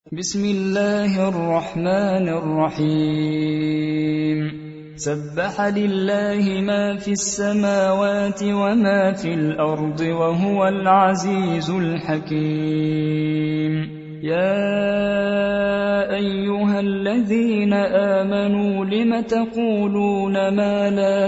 بسم الله الرحمن الرحيم سبح لله ما في السماوات وما في الأرض وهو العزيز الحكيم يا أيها الذين آمنوا لم تقولون ما لا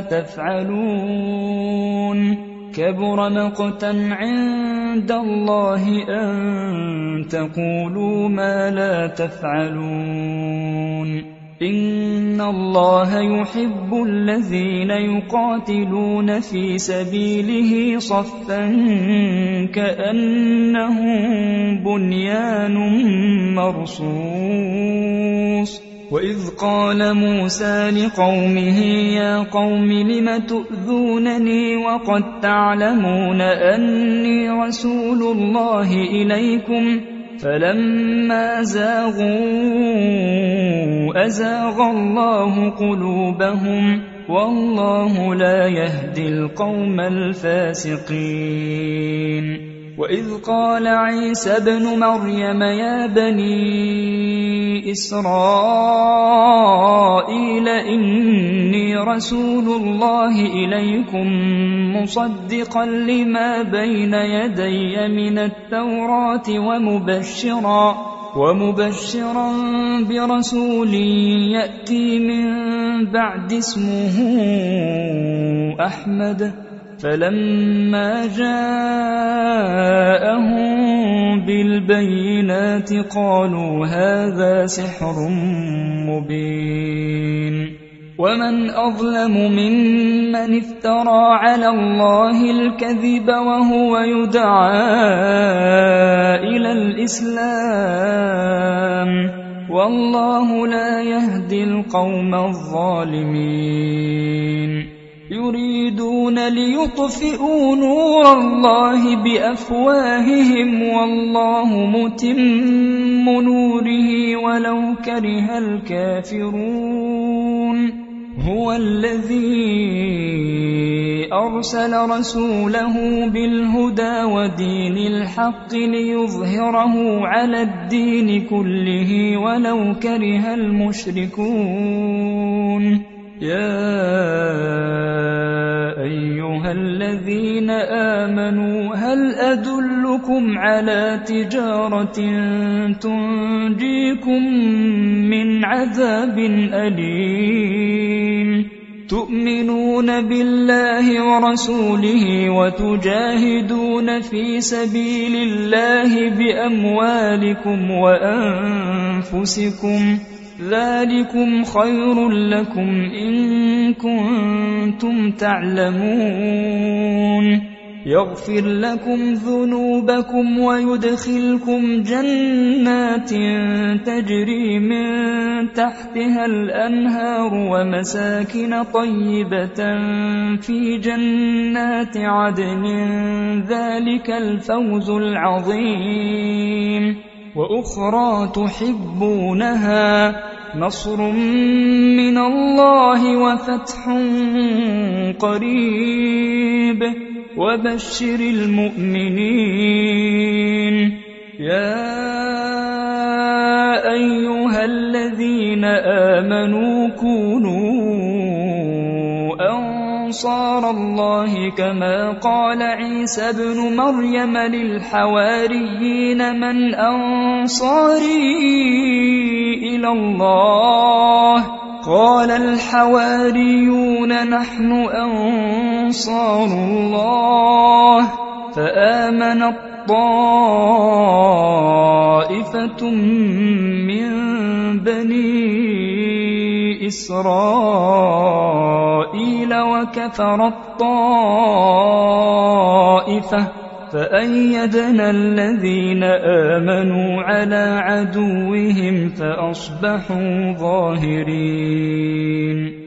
تفعلون كبر مقتا عند الله أن تقولوا ما لا تفعلون إن الله يحب الذين يقاتلون في سبيله صفا كأنهم بنيان مرصوص وإذ قال موسى لقومه يا قوم لم تؤذونني وقد تعلمون أني رسول الله إليكم فلما زاغوا أزاغ الله قلوبهم والله لا يهدي القوم الفاسقين وإذ قال عيسى ابن مريم يا بني إسرائيل إني رسول الله إليكم مصدقا لما بين يدي من التوراة ومبشرا برسول يأتي من بعد اسمه أحمد فلما جاءهم بالبينات قالوا هذا سحر مبين ومن أظلم ممن افترى على الله الكذب وهو يدعى إلى الإسلام والله لا يهدي القوم الظالمين يريدون ليطفئوا نور الله بأفواههم والله متم نوره ولو كره الكافرون هو الذي أرسل رسوله بالهدى ودين الحق ليظهره على الدين كله ولو كره المشركون يا أيها الذين آمنوا هل أدلكم على تجارة تنجيكم من عذاب أليم تؤمنون بالله ورسوله وتجاهدون في سبيل الله بأموالكم وأنفسكم ذلكم خير لكم إن كنتم تعلمون يغفر لكم ذنوبكم ويدخلكم جنات تجري من تحتها الأنهار ومساكن طيبة في جنات عدن ذلك الفوز العظيم وأخرى تحبونها نصر من الله وفتح قريب وبشر المؤمنين يا أيها الذين آمنوا كونوا أنصار الله كما قال عيسى ابن مريم للحواريين من أنصاري إلى الله قال الحواريون نحن أنصار الله فآمنت طائفة من بني إسرائيل وكفرت طائفة فأيدنا الذين آمنوا على عدوهم فأصبحوا ظاهرين